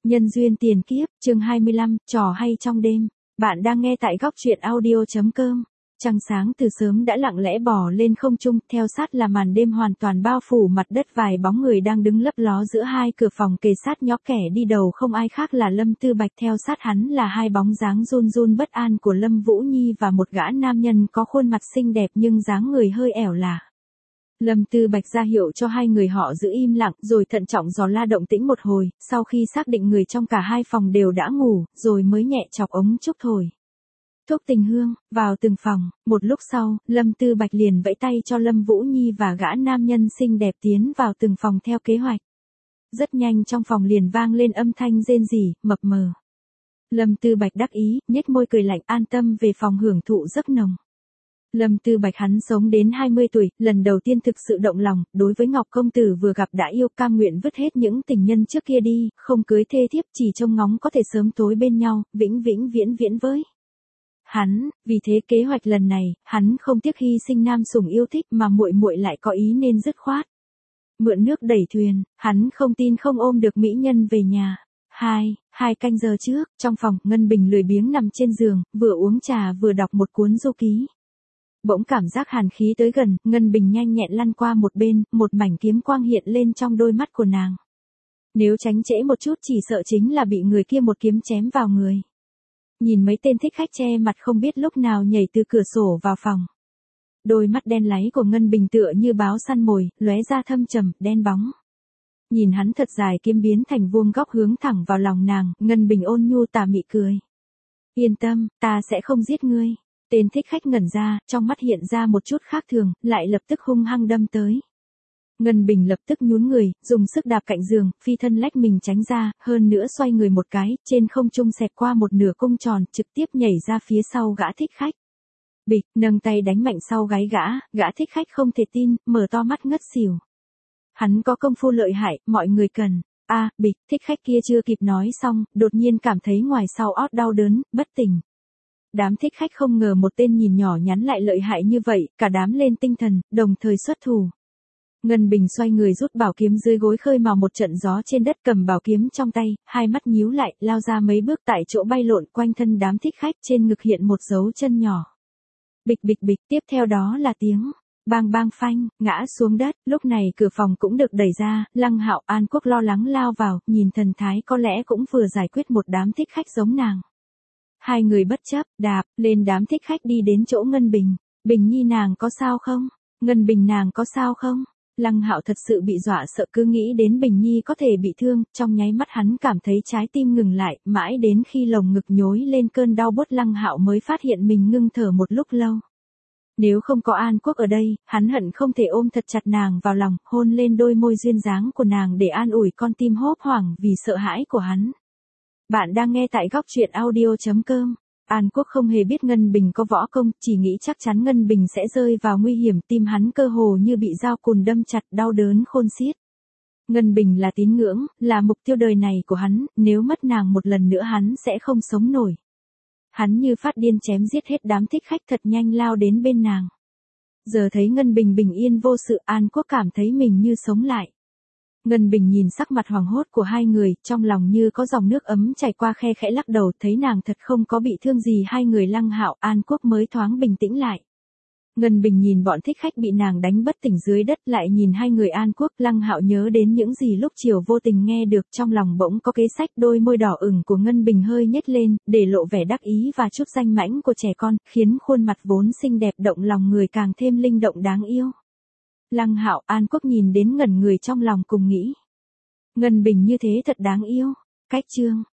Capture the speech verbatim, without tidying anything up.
Nhân duyên tiền kiếp, chương hai mươi lăm, trò hay trong đêm. Bạn đang nghe tại góc truyện audio chấm com. Trăng sáng từ sớm đã lặng lẽ bò lên không trung, theo sát là màn đêm hoàn toàn bao phủ mặt đất, vài bóng người đang đứng lấp ló giữa hai cửa phòng kề sát nhó, kẻ đi đầu không ai khác là Lâm Tư Bạch, theo sát hắn là hai bóng dáng run run bất an của Lâm Vũ Nhi và một gã nam nhân có khuôn mặt xinh đẹp nhưng dáng người hơi ẻo lả. Lâm Tư Bạch ra hiệu cho hai người họ giữ im lặng, rồi thận trọng dò la động tĩnh một hồi, sau khi xác định người trong cả hai phòng đều đã ngủ, rồi mới nhẹ chọc ống trúc thổi thuốc tình hương vào từng phòng. Một lúc sau, Lâm Tư Bạch liền vẫy tay cho Lâm Vũ Nhi và gã nam nhân xinh đẹp tiến vào từng phòng theo kế hoạch. Rất nhanh trong phòng liền vang lên âm thanh rên rỉ, mập mờ. Lâm Tư Bạch đắc ý, nhếch môi cười lạnh, an tâm về phòng hưởng thụ giấc nồng. Lâm Tư Bạch hắn sống đến hai mươi tuổi, lần đầu tiên thực sự động lòng, đối với Ngọc công tử vừa gặp đã yêu, cam nguyện vứt hết những tình nhân trước kia đi, không cưới thê thiếp, chỉ trông ngóng có thể sớm tối bên nhau, vĩnh vĩnh viễn viễn với hắn. Vì thế kế hoạch lần này, hắn không tiếc hy sinh nam sủng yêu thích, mà muội muội lại có ý nên dứt khoát mượn nước đẩy thuyền, hắn không tin không ôm được mỹ nhân về nhà. Hai, hai canh giờ trước, trong phòng, Ngân Bình lười biếng nằm trên giường, vừa uống trà vừa đọc một cuốn du ký. Bỗng cảm giác hàn khí tới gần, Ngân Bình nhanh nhẹn lăn qua một bên, một mảnh kiếm quang hiện lên trong đôi mắt của nàng. Nếu tránh trễ một chút chỉ sợ chính là bị người kia một kiếm chém vào người. Nhìn mấy tên thích khách che mặt không biết lúc nào nhảy từ cửa sổ vào phòng. Đôi mắt đen láy của Ngân Bình tựa như báo săn mồi, lóe ra thâm trầm, đen bóng. Nhìn hắn thật dài, kiếm biến thành vuông góc hướng thẳng vào lòng nàng, Ngân Bình ôn nhu tà mị cười. Yên tâm, ta sẽ không giết ngươi. Tên thích khách ngẩn ra, trong mắt hiện ra một chút khác thường, lại lập tức hung hăng đâm tới. Ngân Bình lập tức nhún người, dùng sức đạp cạnh giường, phi thân lách mình tránh ra, hơn nữa xoay người một cái, trên không trung xẹt qua một nửa cung tròn, trực tiếp nhảy ra phía sau gã thích khách. Bịch, nâng tay đánh mạnh sau gáy gã, gã thích khách không thể tin, mở to mắt ngất xỉu. Hắn có công phu lợi hại, mọi người cần. A, à, bịch, thích khách kia chưa kịp nói xong, đột nhiên cảm thấy ngoài sau ót đau đớn, bất tỉnh. Đám thích khách không ngờ một tên nhìn nhỏ nhắn lại lợi hại như vậy, cả đám lên tinh thần, đồng thời xuất thủ. Ngân Bình xoay người rút bảo kiếm dưới gối, khơi mào một trận gió trên đất, cầm bảo kiếm trong tay, hai mắt nhíu lại, lao ra mấy bước, tại chỗ bay lộn quanh thân đám thích khách, trên ngực hiện một dấu chân nhỏ. Bịch bịch bịch, tiếp theo đó là tiếng bang bang phanh, ngã xuống đất. Lúc này cửa phòng cũng được đẩy ra, Lăng Hạo, An Quốc lo lắng lao vào, nhìn thần thái có lẽ cũng vừa giải quyết một đám thích khách giống nàng. Hai người bất chấp, đạp lên đám thích khách đi đến chỗ Ngân Bình. Bình Nhi nàng có sao không? Ngân Bình nàng có sao không? Lăng Hạo thật sự bị dọa sợ, cứ nghĩ đến Bình Nhi có thể bị thương, trong nháy mắt hắn cảm thấy trái tim ngừng lại, mãi đến khi lồng ngực nhối lên cơn đau buốt, Lăng Hạo mới phát hiện mình ngưng thở một lúc lâu. Nếu không có An Quốc ở đây, hắn hận không thể ôm thật chặt nàng vào lòng, hôn lên đôi môi duyên dáng của nàng để an ủi con tim hốt hoảng vì sợ hãi của hắn. Bạn đang nghe tại góc truyện audio chấm com. An Quốc không hề biết Ngân Bình có võ công, chỉ nghĩ chắc chắn Ngân Bình sẽ rơi vào nguy hiểm, tim hắn cơ hồ như bị dao cùn đâm chặt, đau đớn khôn xiết. Ngân Bình là tín ngưỡng, là mục tiêu đời này của hắn, nếu mất nàng một lần nữa hắn sẽ không sống nổi. Hắn như phát điên chém giết hết đám thích khách, thật nhanh lao đến bên nàng. Giờ thấy Ngân Bình bình yên vô sự, An Quốc cảm thấy mình như sống lại. Ngân Bình nhìn sắc mặt hoảng hốt của hai người, trong lòng như có dòng nước ấm chảy qua, khe khẽ lắc đầu, thấy nàng thật không có bị thương gì. Hai người Lăng Hạo, An Quốc mới thoáng bình tĩnh lại. Ngân Bình nhìn bọn thích khách bị nàng đánh bất tỉnh dưới đất, lại nhìn hai người An Quốc, Lăng Hạo nhớ đến những gì lúc chiều vô tình nghe được, trong lòng bỗng có kế sách. Đôi môi đỏ ửng của Ngân Bình hơi nhếch lên, để lộ vẻ đắc ý và chút danh mãnh của trẻ con, khiến khuôn mặt vốn xinh đẹp động lòng người càng thêm linh động đáng yêu. Lăng Hạo, An Quốc nhìn đến ngẩn người, trong lòng cùng nghĩ. Ngân Bình như thế thật đáng yêu. Cách chương